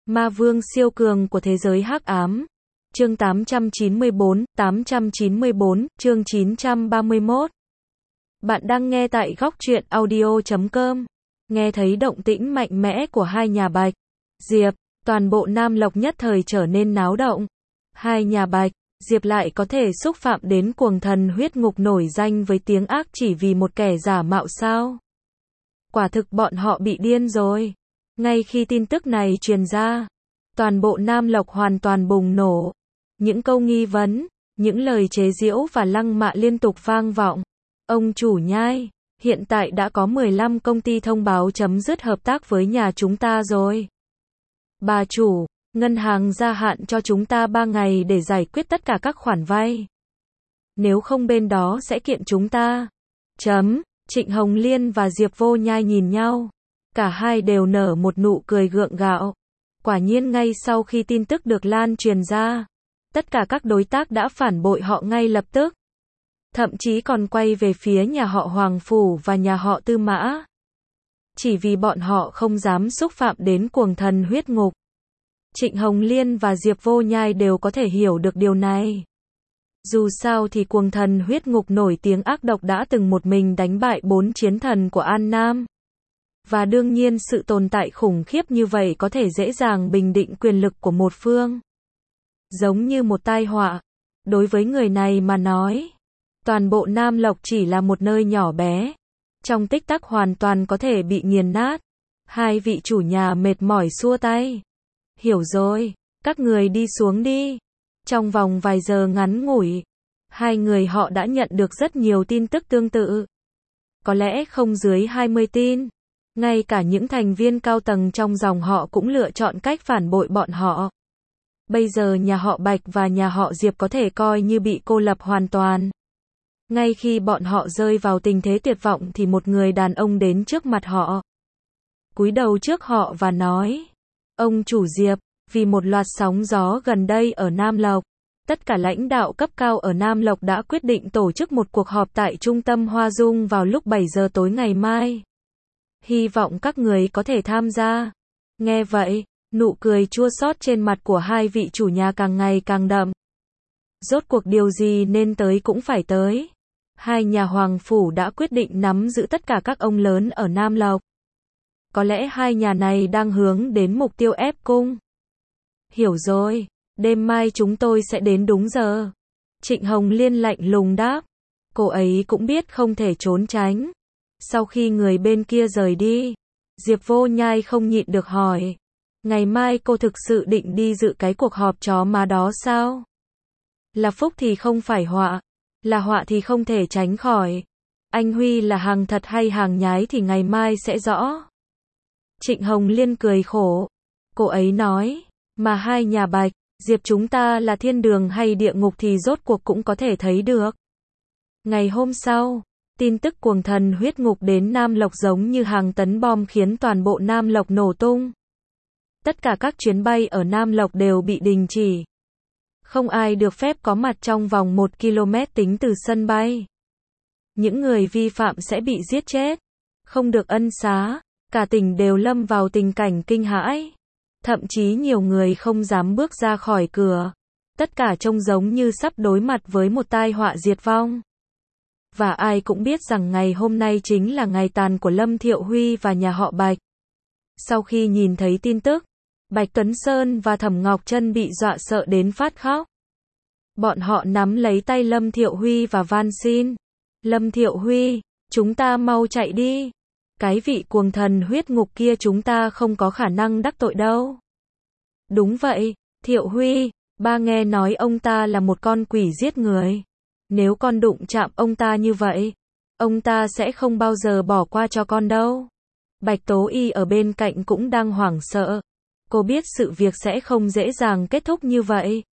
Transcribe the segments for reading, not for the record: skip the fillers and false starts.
Ma vương siêu cường của thế giới hắc ám. Chương 894, chương 931. Bạn đang nghe tại góc truyện audio.com. Nghe thấy động tĩnh mạnh mẽ của hai nhà Bạch, Diệp, toàn bộ Nam Lộc nhất thời trở nên náo động. Hai nhà Bạch, Diệp lại có thể xúc phạm đến cuồng thần huyết ngục nổi danh với tiếng ác chỉ vì một kẻ giả mạo sao? Quả thực bọn họ bị điên rồi. Ngay khi tin tức này truyền ra, toàn bộ Nam Lộc hoàn toàn bùng nổ. Những câu nghi vấn, những lời chế giễu và lăng mạ liên tục vang vọng. Ông chủ nhai, hiện tại đã có 15 công ty thông báo chấm dứt hợp tác với nhà chúng ta rồi. Bà chủ, ngân hàng gia hạn cho chúng ta 3 ngày để giải quyết tất cả các khoản vay. Nếu không bên đó sẽ kiện chúng ta. Trịnh Hồng Liên và Diệp Vô Nhai nhìn nhau. Cả hai đều nở một nụ cười gượng gạo. Quả nhiên ngay sau khi tin tức được lan truyền ra, tất cả các đối tác đã phản bội họ ngay lập tức. Thậm chí còn quay về phía nhà họ Hoàng Phủ và nhà họ Tư Mã. Chỉ vì bọn họ không dám xúc phạm đến cuồng thần huyết ngục. Trịnh Hồng Liên và Diệp Vô Nhai đều có thể hiểu được điều này. Dù sao thì cuồng thần huyết ngục nổi tiếng ác độc đã từng một mình đánh bại 4 chiến thần của An Nam. Và đương nhiên sự tồn tại khủng khiếp như vậy có thể dễ dàng bình định quyền lực của một phương. Giống như một tai họa. Đối với người này mà nói, toàn bộ Nam Lộc chỉ là một nơi nhỏ bé. Trong tích tắc hoàn toàn có thể bị nghiền nát. Hai vị chủ nhà mệt mỏi xua tay. Hiểu rồi, các người đi xuống đi. Trong vòng vài giờ ngắn ngủi, hai người họ đã nhận được rất nhiều tin tức tương tự. Có lẽ không dưới 20 tin. Ngay cả những thành viên cao tầng trong dòng họ cũng lựa chọn cách phản bội bọn họ. Bây giờ nhà họ Bạch và nhà họ Diệp có thể coi như bị cô lập hoàn toàn. Ngay khi bọn họ rơi vào tình thế tuyệt vọng thì một người đàn ông đến trước mặt họ. Cúi đầu trước họ và nói: Ông chủ Diệp, vì một loạt sóng gió gần đây ở Nam Lộc, tất cả lãnh đạo cấp cao ở Nam Lộc đã quyết định tổ chức một cuộc họp tại trung tâm Hoa Dung vào lúc 7 giờ tối ngày mai. Hy vọng các người có thể tham gia. Nghe vậy, nụ cười chua xót trên mặt của hai vị chủ nhà càng ngày càng đậm. Rốt cuộc điều gì nên tới cũng phải tới. Hai nhà Hoàng Phủ đã quyết định nắm giữ tất cả các ông lớn ở Nam Lộc. Có lẽ hai nhà này đang hướng đến mục tiêu ép cung. Hiểu rồi, đêm mai chúng tôi sẽ đến đúng giờ. Trịnh Hồng Liên lạnh lùng đáp. Cô ấy cũng biết không thể trốn tránh. Sau khi người bên kia rời đi, Diệp Vô Nhai không nhịn được hỏi. Ngày mai cô thực sự định đi dự cái cuộc họp chó má đó sao? Là phúc thì không phải họa, là họa thì không thể tránh khỏi. Anh Huy là hàng thật hay hàng nhái thì ngày mai sẽ rõ. Trịnh Hồng Liên cười khổ. Cô ấy nói, mà hai nhà Bạch, Diệp chúng ta là thiên đường hay địa ngục thì rốt cuộc cũng có thể thấy được. Ngày hôm sau, tin tức cuồng thần huyết ngục đến Nam Lộc giống như hàng tấn bom khiến toàn bộ Nam Lộc nổ tung. Tất cả các chuyến bay ở Nam Lộc đều bị đình chỉ. Không ai được phép có mặt trong vòng 1 km tính từ sân bay. Những người vi phạm sẽ bị giết chết. Không được ân xá. Cả tỉnh đều lâm vào tình cảnh kinh hãi. Thậm chí nhiều người không dám bước ra khỏi cửa. Tất cả trông giống như sắp đối mặt với một tai họa diệt vong. Và ai cũng biết rằng ngày hôm nay chính là ngày tàn của Lâm Thiệu Huy và nhà họ Bạch. Sau khi nhìn thấy tin tức, Bạch Tuấn Sơn và Thẩm Ngọc Trân bị dọa sợ đến phát khóc. Bọn họ nắm lấy tay Lâm Thiệu Huy và van xin. Lâm Thiệu Huy, chúng ta mau chạy đi. Cái vị cuồng thần huyết ngục kia chúng ta không có khả năng đắc tội đâu. Đúng vậy, Thiệu Huy, ba nghe nói ông ta là một con quỷ giết người. Nếu con đụng chạm ông ta như vậy, ông ta sẽ không bao giờ bỏ qua cho con đâu. Bạch Tố Y ở bên cạnh cũng đang hoảng sợ. Cô biết sự việc sẽ không dễ dàng kết thúc như vậy.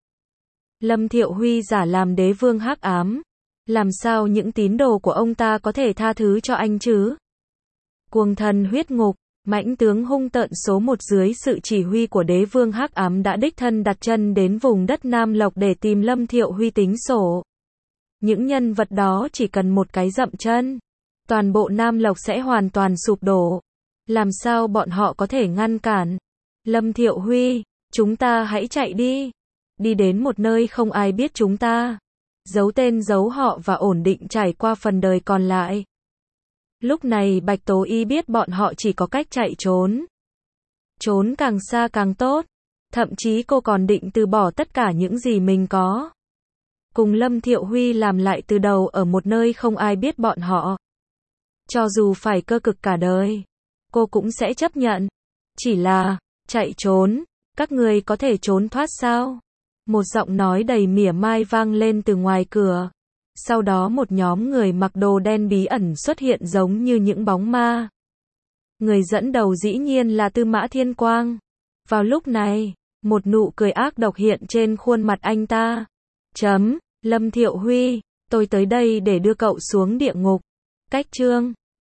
Lâm Thiệu Huy giả làm đế vương hắc ám. Làm sao những tín đồ của ông ta có thể tha thứ cho anh chứ? Cuồng thần huyết ngục, mãnh tướng hung tợn số 1 dưới sự chỉ huy của đế vương hắc ám đã đích thân đặt chân đến vùng đất Nam Lộc để tìm Lâm Thiệu Huy tính sổ. Những nhân vật đó chỉ cần một cái dậm chân, toàn bộ Nam Lộc sẽ hoàn toàn sụp đổ. Làm sao bọn họ có thể ngăn cản? Lâm Thiệu Huy, chúng ta hãy chạy đi. Đi đến một nơi không ai biết chúng ta. Giấu tên giấu họ và ổn định trải qua phần đời còn lại. Lúc này Bạch Tố Y biết bọn họ chỉ có cách chạy trốn. Trốn càng xa càng tốt. Thậm chí cô còn định từ bỏ tất cả những gì mình có. Cùng Lâm Thiệu Huy làm lại từ đầu ở một nơi không ai biết bọn họ. Cho dù phải cơ cực cả đời, cô cũng sẽ chấp nhận. Chỉ là, chạy trốn, các người có thể trốn thoát sao? Một giọng nói đầy mỉa mai vang lên từ ngoài cửa. Sau đó một nhóm người mặc đồ đen bí ẩn xuất hiện giống như những bóng ma. Người dẫn đầu dĩ nhiên là Tư Mã Thiên Quang. Vào lúc này, một nụ cười ác độc hiện trên khuôn mặt anh ta. Lâm Thiệu Huy, tôi tới đây để đưa cậu xuống địa ngục. Cách chương